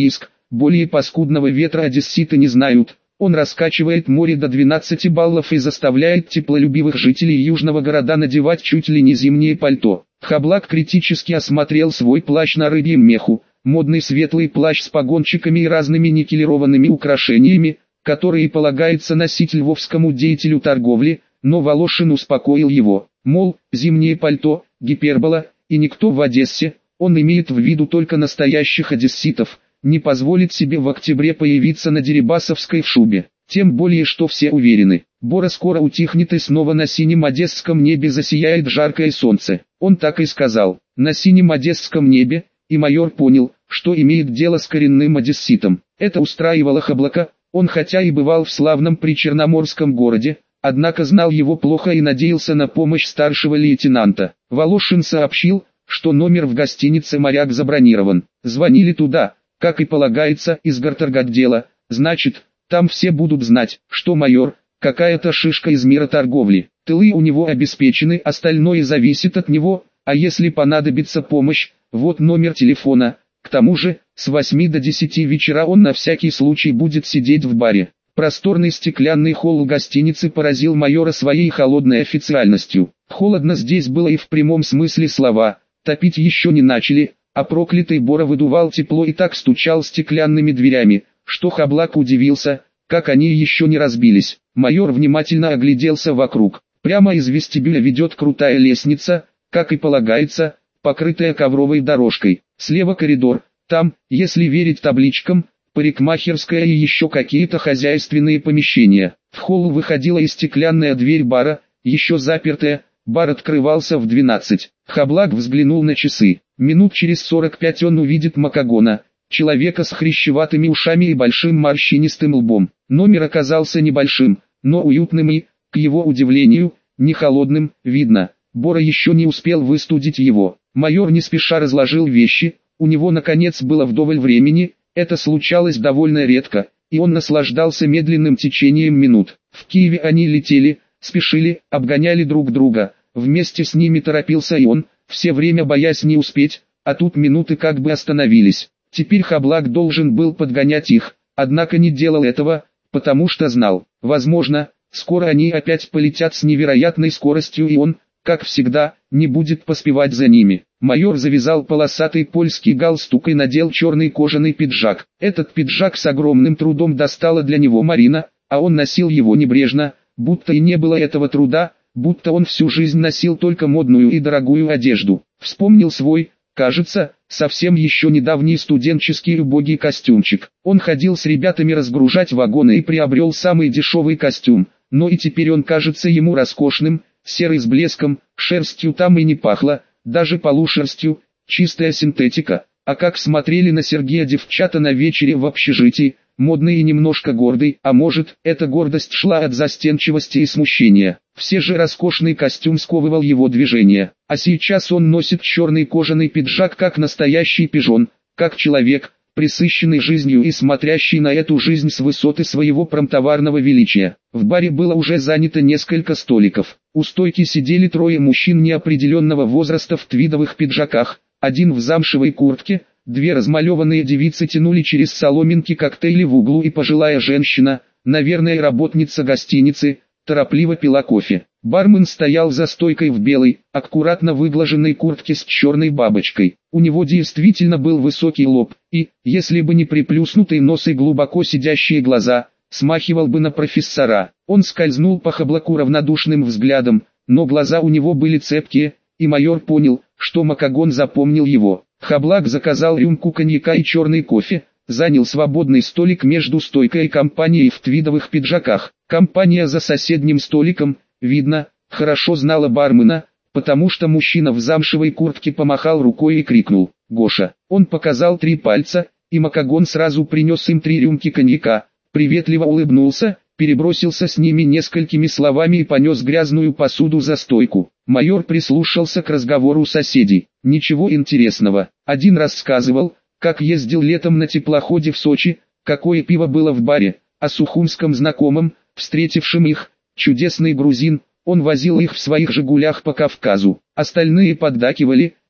более паскудного ветра одесситы не знают. Он раскачивает море до двенадцати баллов и заставляет теплолюбивых жителей южного города надевать чуть ли не зимнее пальто. Хаблак критически осмотрел свой плащ на рыбьем меху, модный светлый плащ с погончиками и разными никелированными украшениями, которые полагается носить львовскому деятелю торговли, но Волошин успокоил его, мол, зимнее пальто, гипербола, и никто в Одессе, он имеет в виду только настоящих одесситов, не позволит себе в октябре появиться на Дерибасовской в шубе. Тем более, что все уверены, Бора скоро утихнет и снова на синем одесском небе засияет жаркое солнце. Он так и сказал, на синем одесском небе, и майор понял, что имеет дело с коренным одесситом. Это устраивало Хаблака, он хотя и бывал в славном причерноморском городе, однако знал его плохо и надеялся на помощь старшего лейтенанта. Волошин сообщил, что номер в гостинице «Моряк» забронирован. Звонили туда, как и полагается, из горторготдела, значит, там все будут знать, что майор, какая-то шишка из мира торговли. Тылы у него обеспечены, остальное зависит от него, а если понадобится помощь, вот номер телефона. К тому же, с восьми до десяти вечера он на всякий случай будет сидеть в баре. Просторный стеклянный холл гостиницы поразил майора своей холодной официальностью. Холодно здесь было и в прямом смысле слова, топить еще не начали, а проклятый Бора выдувал тепло и так стучал стеклянными дверями, что Хаблак удивился, как они еще не разбились. Майор внимательно огляделся вокруг. Прямо из вестибюля ведет крутая лестница, как и полагается, покрытая ковровой дорожкой. Слева коридор, там, если верить табличкам, парикмахерская и еще какие-то хозяйственные помещения. В холл выходила и стеклянная дверь бара, еще запертая, бар открывался в двенадцать. Хаблак взглянул на часы. Минут через сорок пять он увидит Макагона, человека с хрящеватыми ушами и большим морщинистым лбом. Номер оказался небольшим, но уютным и, к его удивлению, не холодным, видно. Бора еще не успел выстудить его. Майор не спеша разложил вещи, у него наконец было вдоволь времени, это случалось довольно редко, и он наслаждался медленным течением минут. В Киеве они летели, спешили, обгоняли друг друга, вместе с ними торопился и он, все время боясь не успеть, а тут минуты как бы остановились. Теперь Хаблак должен был подгонять их, однако не делал этого, потому что знал, возможно, скоро они опять полетят с невероятной скоростью и он, как всегда, не будет поспевать за ними. Майор завязал полосатый польский галстук и надел черный кожаный пиджак. Этот пиджак с огромным трудом достала для него Марина, а он носил его небрежно, будто и не было этого труда, будто он всю жизнь носил только модную и дорогую одежду. Вспомнил свой, кажется, совсем еще недавний студенческий убогий костюмчик. Он ходил с ребятами разгружать вагоны и приобрел самый дешевый костюм, но и теперь он кажется ему роскошным, серый с блеском, шерстью там и не пахло, даже полушерстью, чистая синтетика. А как смотрели на Сергея девчата на вечере в общежитии, модный и немножко гордый, а может, эта гордость шла от застенчивости и смущения. Все же роскошный костюм сковывал его движение, а сейчас он носит черный кожаный пиджак как настоящий пижон, как человек, пресыщенный жизнью и смотрящий на эту жизнь с высоты своего промтоварного величия. В баре было уже занято несколько столиков. У стойки сидели трое мужчин неопределенного возраста в твидовых пиджаках, один в замшевой куртке, две размалеванные девицы тянули через соломинки коктейли в углу и пожилая женщина, наверное работница гостиницы, торопливо пила кофе. Бармен стоял за стойкой в белой, аккуратно выглаженной куртке с черной бабочкой. У него действительно был высокий лоб, и, если бы не приплюснутый нос и глубоко сидящие глаза, смахивал бы на профессора. Он скользнул по Хаблаку равнодушным взглядом, но глаза у него были цепкие, и майор понял, что Макагон запомнил его. Хаблак заказал рюмку коньяка и черный кофе, занял свободный столик между стойкой и компанией в твидовых пиджаках. Компания за соседним столиком, видно, хорошо знала бармена, потому что мужчина в замшевой куртке помахал рукой и крикнул «Гоша!». Он показал три пальца, и Макагон сразу принес им три рюмки коньяка, приветливо улыбнулся, перебросился с ними несколькими словами и понес грязную посуду за стойку. Майор прислушался к разговору соседей. Ничего интересного. Один рассказывал, как ездил летом на теплоходе в Сочи, какое пиво было в баре, о сухумском знакомом, встретившем их, чудесный грузин, он возил их в своих «Жигулях» по Кавказу. Остальные поддакивали,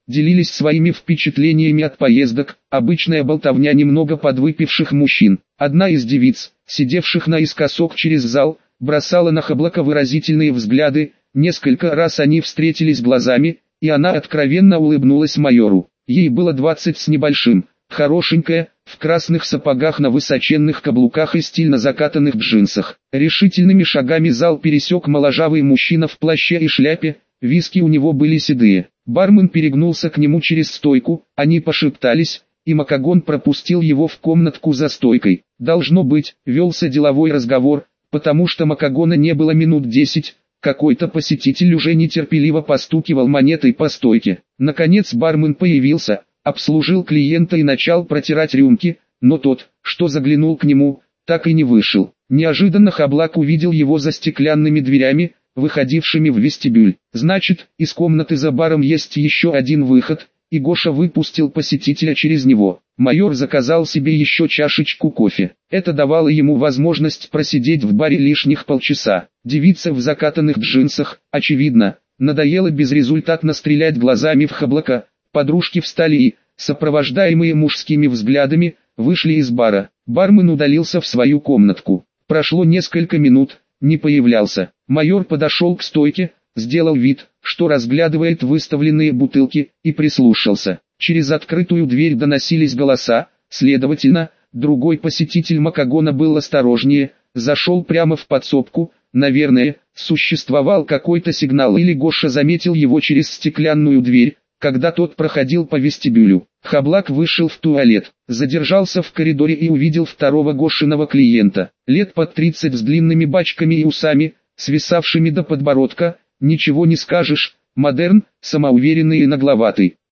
делились своими впечатлениями от поездок, обычная болтовня немного подвыпивших мужчин. Одна из девиц, сидевших наискосок через зал, бросала на Хоблока выразительные взгляды, несколько раз они встретились глазами, и она откровенно улыбнулась майору. Ей было двадцать с небольшим, хорошенькая, в красных сапогах на высоченных каблуках и стильно закатанных джинсах. Решительными шагами зал пересек моложавый мужчина в плаще и шляпе, виски у него были седые. Бармен перегнулся к нему через стойку, они пошептались, и Макагон пропустил его в комнатку за стойкой. Должно быть, велся деловой разговор, потому что Макагона не было минут десять, какой-то посетитель уже нетерпеливо постукивал монетой по стойке. Наконец бармен появился, обслужил клиента и начал протирать рюмки, но тот, что заглянул к нему, так и не вышел. Неожиданно Хоблак увидел его за стеклянными дверями, выходившими в вестибюль. Значит, из комнаты за баром есть еще один выход, и Гоша выпустил посетителя через него. Майор заказал себе еще чашечку кофе. Это давало ему возможность просидеть в баре лишних полчаса. Девица в закатанных джинсах, очевидно, надоело безрезультатно стрелять глазами в Хоблака. Подружки встали и, сопровождаемые мужскими взглядами, вышли из бара. Бармен удалился в свою комнатку. Прошло несколько минут, не появлялся. Майор подошел к стойке, сделал вид, что разглядывает выставленные бутылки, и прислушался. Через открытую дверь доносились голоса, следовательно, другой посетитель Макагона был осторожнее, зашел прямо в подсобку. Наверное, существовал какой-то сигнал или Гоша заметил его через стеклянную дверь, когда тот проходил по вестибюлю. Хоблак вышел в туалет, задержался в коридоре и увидел второго Гошиного клиента, лет под тридцать с длинными бачками и усами, свисавшими до подбородка, ничего не скажешь, модерн, самоуверенный и нагловатый.